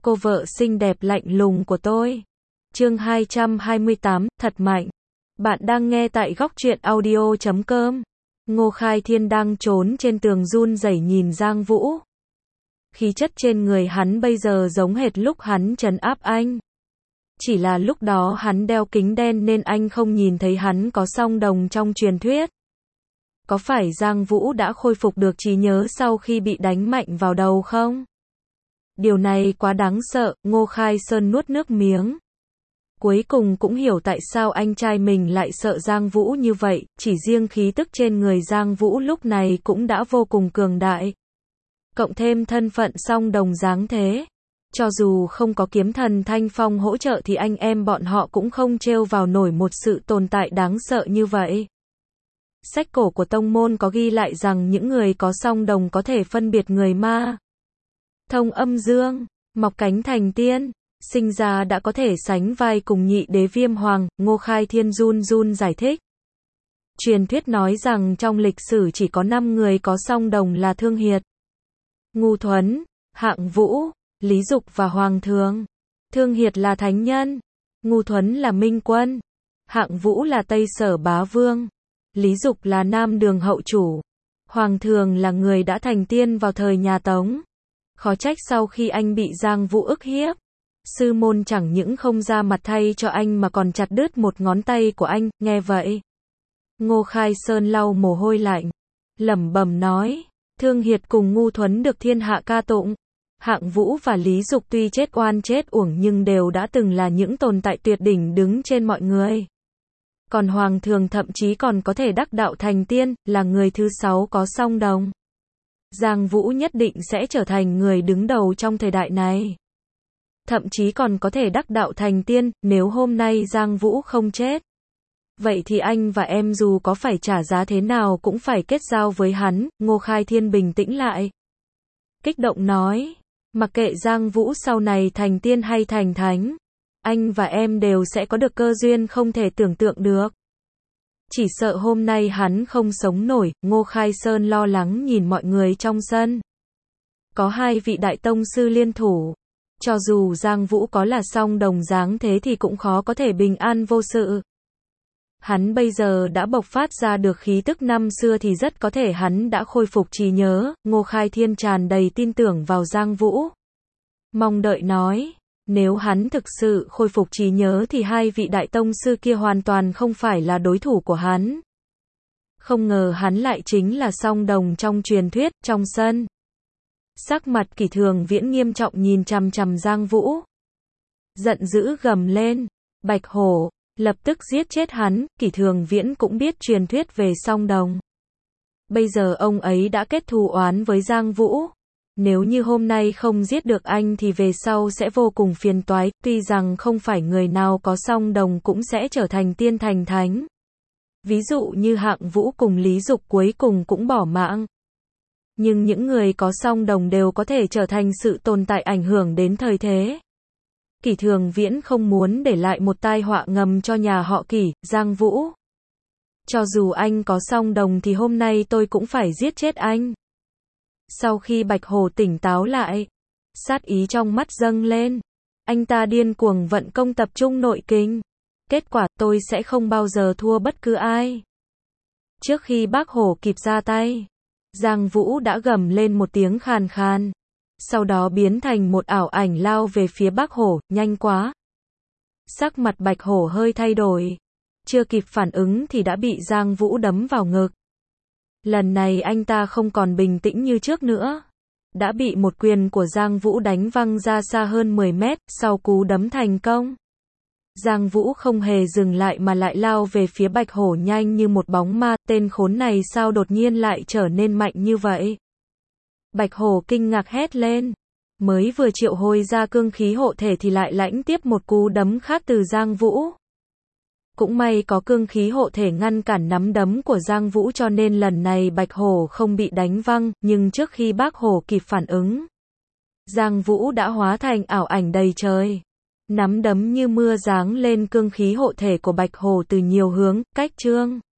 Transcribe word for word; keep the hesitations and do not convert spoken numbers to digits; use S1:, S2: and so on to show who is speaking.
S1: cô vợ xinh đẹp lạnh lùng của tôi. Chương hai trăm hai mươi tám, thật mạnh. Bạn đang nghe tại góc truyện audio chấm com. Ngô Khai Thiên đang trốn trên tường run rẩy nhìn Giang Vũ. Khí chất trên người hắn bây giờ giống hệt lúc hắn trấn áp anh. Chỉ là lúc đó hắn đeo kính đen nên anh không nhìn thấy hắn có song đồng trong truyền thuyết. Có phải Giang Vũ đã khôi phục được trí nhớ sau khi bị đánh mạnh vào đầu không? Điều này quá đáng sợ, Ngô Khai Sơn nuốt nước miếng. Cuối cùng cũng hiểu tại sao anh trai mình lại sợ Giang Vũ như vậy, chỉ riêng khí tức trên người Giang Vũ lúc này cũng đã vô cùng cường đại. Cộng thêm thân phận song đồng dáng thế. Cho dù không có kiếm thần Thanh Phong hỗ trợ thì anh em bọn họ cũng không trêu vào nổi một sự tồn tại đáng sợ như vậy. Sách cổ của tông môn có ghi lại rằng những người có song đồng có thể phân biệt người ma. Thông âm dương, mọc cánh thành tiên, sinh ra đã có thể sánh vai cùng nhị đế Viêm Hoàng, Ngô Khai Thiên run run giải thích. Truyền thuyết nói rằng trong lịch sử chỉ có năm người có song đồng là Thương Hiệt, Ngu Thuấn, Hạng Vũ, Lý Dục và Hoàng Thường. Thương Hiệt là thánh nhân, Ngu Thuấn là minh quân, Hạng Vũ là Tây Sở bá vương, Lý Dục là Nam Đường hậu chủ, Hoàng Thường là người đã thành tiên vào thời nhà Tống. Khó trách sau khi anh bị Giang Vũ ức hiếp, sư môn chẳng những không ra mặt thay cho anh mà còn chặt đứt một ngón tay của anh. Nghe vậy, Ngô Khai Sơn lau mồ hôi lạnh, lẩm bẩm nói, Thương Hiệt cùng Ngu Thuấn được thiên hạ ca tụng. Hạng Vũ và Lý Dục tuy chết oan chết uổng nhưng đều đã từng là những tồn tại tuyệt đỉnh đứng trên mọi người. Còn Hoàng Thường thậm chí còn có thể đắc đạo thành tiên, là người thứ sáu có song đồng. Giang Vũ nhất định sẽ trở thành người đứng đầu trong thời đại này. Thậm chí còn có thể đắc đạo thành tiên, nếu hôm nay Giang Vũ không chết. Vậy thì anh và em dù có phải trả giá thế nào cũng phải kết giao với hắn. Ngô Khai Thiên bình tĩnh lại, kích động nói, mặc kệ Giang Vũ sau này thành tiên hay thành thánh, anh và em đều sẽ có được cơ duyên không thể tưởng tượng được. Chỉ sợ hôm nay hắn không sống nổi. Ngô Khai Sơn lo lắng nhìn mọi người trong sân. Có hai vị đại tông sư liên thủ. Cho dù Giang Vũ có là song đồng dáng thế thì cũng khó có thể bình an vô sự. Hắn bây giờ đã bộc phát ra được khí tức năm xưa thì rất có thể hắn đã khôi phục trí nhớ. Ngô Khai Thiên tràn đầy tin tưởng vào Giang Vũ. Mong đợi nói, nếu hắn thực sự khôi phục trí nhớ thì hai vị đại tông sư kia hoàn toàn không phải là đối thủ của hắn. Không ngờ hắn lại chính là song đồng trong truyền thuyết. Trong sân, sắc mặt Kỷ Thường Viễn nghiêm trọng nhìn chằm chằm Giang Vũ. Giận dữ gầm lên, Bạch Hổ, lập tức giết chết hắn. Kỷ Thường Viễn cũng biết truyền thuyết về song đồng. Bây giờ ông ấy đã kết thù oán với Giang Vũ. Nếu như hôm nay không giết được anh thì về sau sẽ vô cùng phiền toái. Tuy rằng không phải người nào có song đồng cũng sẽ trở thành tiên thành thánh. Ví dụ như Hạng Vũ cùng Lý Dục cuối cùng cũng bỏ mạng. Nhưng những người có song đồng đều có thể trở thành sự tồn tại ảnh hưởng đến thời thế. Kỷ Thường Viễn không muốn để lại một tai họa ngầm cho nhà họ Kỷ. Giang Vũ, cho dù anh có song đồng thì hôm nay tôi cũng phải giết chết anh. Sau khi Bạch Hổ tỉnh táo lại, sát ý trong mắt dâng lên, anh ta điên cuồng vận công tập trung nội kinh. Kết quả, tôi sẽ không bao giờ thua bất cứ ai. Trước khi Bác Hổ kịp ra tay, Giang Vũ đã gầm lên một tiếng khàn khàn. Sau đó biến thành một ảo ảnh lao về phía Bác Hổ. Nhanh quá. Sắc mặt Bạch Hổ hơi thay đổi. Chưa kịp phản ứng thì đã bị Giang Vũ đấm vào ngực. Lần này anh ta không còn bình tĩnh như trước nữa. Đã bị một quyền của Giang Vũ đánh văng ra xa hơn mười mét. Sau cú đấm thành công, Giang Vũ không hề dừng lại mà lại lao về phía Bạch Hổ nhanh như một bóng ma. Tên khốn này sao đột nhiên lại trở nên mạnh như vậy? Bạch Hổ kinh ngạc hét lên. Mới vừa triệu hồi ra cương khí hộ thể thì lại lãnh tiếp một cú đấm khác từ Giang Vũ. Cũng may có cương khí hộ thể ngăn cản nắm đấm của Giang Vũ cho nên lần này Bạch Hổ không bị đánh văng. Nhưng trước khi Bác Hổ kịp phản ứng, Giang Vũ đã hóa thành ảo ảnh đầy trời. Nắm đấm như mưa giáng lên cương khí hộ thể của Bạch Hổ từ nhiều hướng. Cách trương